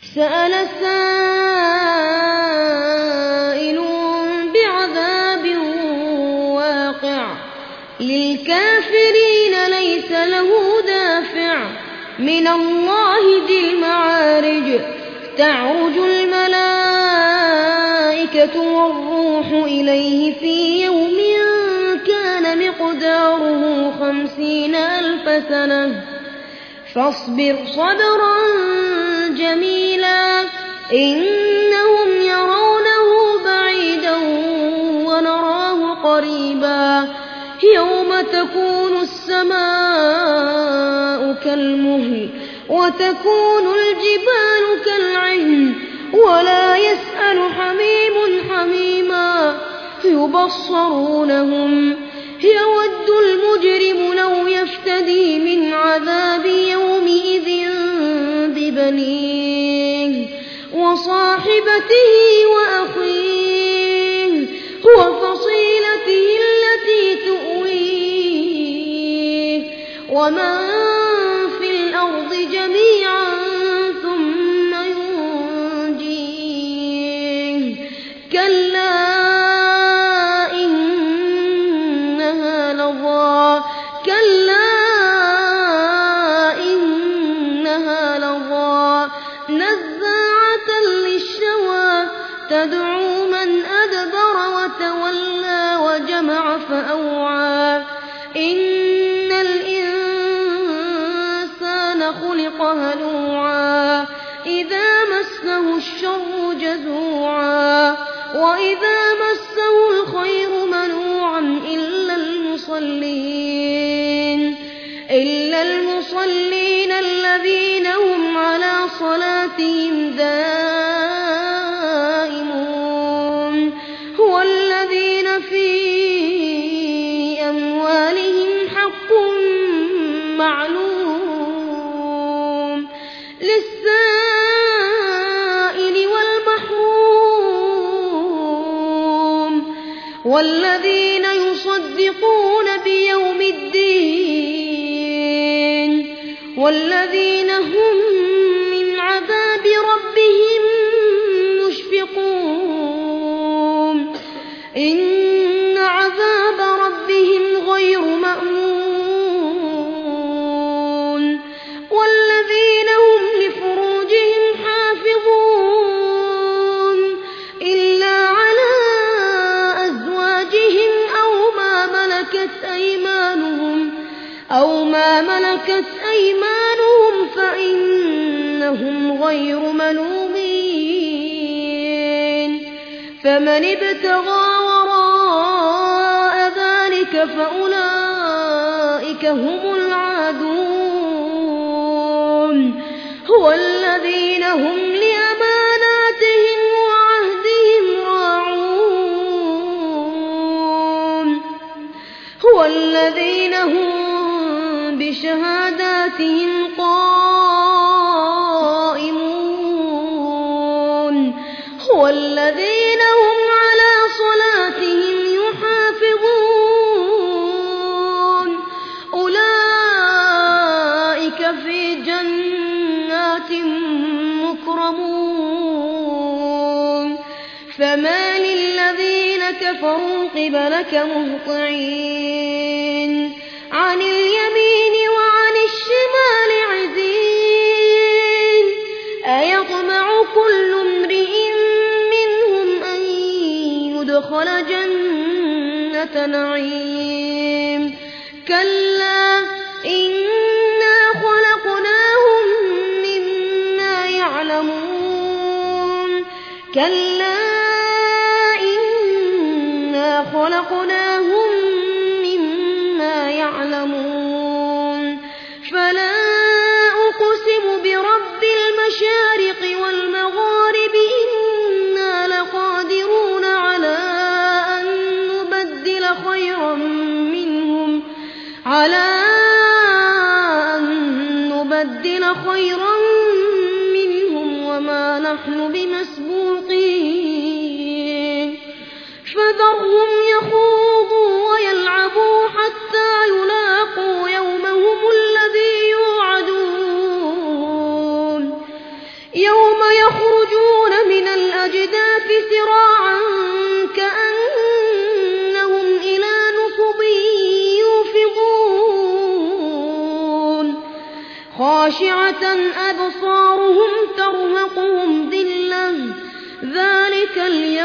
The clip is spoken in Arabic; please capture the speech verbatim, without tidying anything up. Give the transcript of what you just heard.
سأل سائل بعذاب واقع للكافرين ليس له دافع من الله ذي المعارج تعرج الملائكة والروح إليه في يوم كان مقداره خمسين ألف سنة فاصبر صبرا جميلا إنهم يرونه بعيدا ونراه قريبا يوم تكون السماء كالمهل وتكون الجبال كالعهن ولا يسأل حميم حميما يبصرونهم يود المجرم لو يفتدي من عذاب يومئذ ببنيه وصاحبته وأخيه وفصيلته التي تؤويه ومن في الأرض جميعا ثم ينجيه كلا إنها لظى كلا إنها لظى نزاعة للشوى تدعو من أدبر وتولى وجمع فأوعى إن الإنسان خلق هلوعا إذا مسه الشر جزوعا وإذا مسه الخير منوعا إلا المصلين إلا المصلين الذين هم على صلاتهم دائمون هو الذين في أموالهم حق معلوم للسائل والمحروم والذين يصدقون بيوم الدين والذين هم من عذاب ربهم مشفقون إن عذاب ربهم غير مأمون والذين هم لفروجهم حافظون إلا على أزواجهم أو ما ملكت أيمانهم أو ما ملكت أيمانهم فإنهم غير ملومين فمن ابتغى وراء ذلك فأولئك هم العادون هو الذين هم لأماناتهم وعهدهم راعون هو الذين هم بشهاداتهم قائمون هو الذين هم على صلاتهم يحافظون أولئك في جنات مكرمون فما للذين كفروا قبلك مهطعين عن اليمين وعن الشمال عزين أيطمع كل امرئ منهم أن يدخل جنة نعيم كلا إنا خلقناهم مما يعلمون كلا إنا خلقناهم يعلمون فلا أقسم برب المشارق والمغارب إنا لقادرون على أن نبدل خيرا منهم على أن نبدل خيرا منهم وما نحن بمسبوقين فذرهم يخوضوا ويلعبوا حتى يلاقوا يومهم الذي يوعدون يوم يخرجون من الأجداث سراعا كأنهم إلى نصب يوفضون خاشعة أبصارهم ترهقهم ذلة ذلك اليوم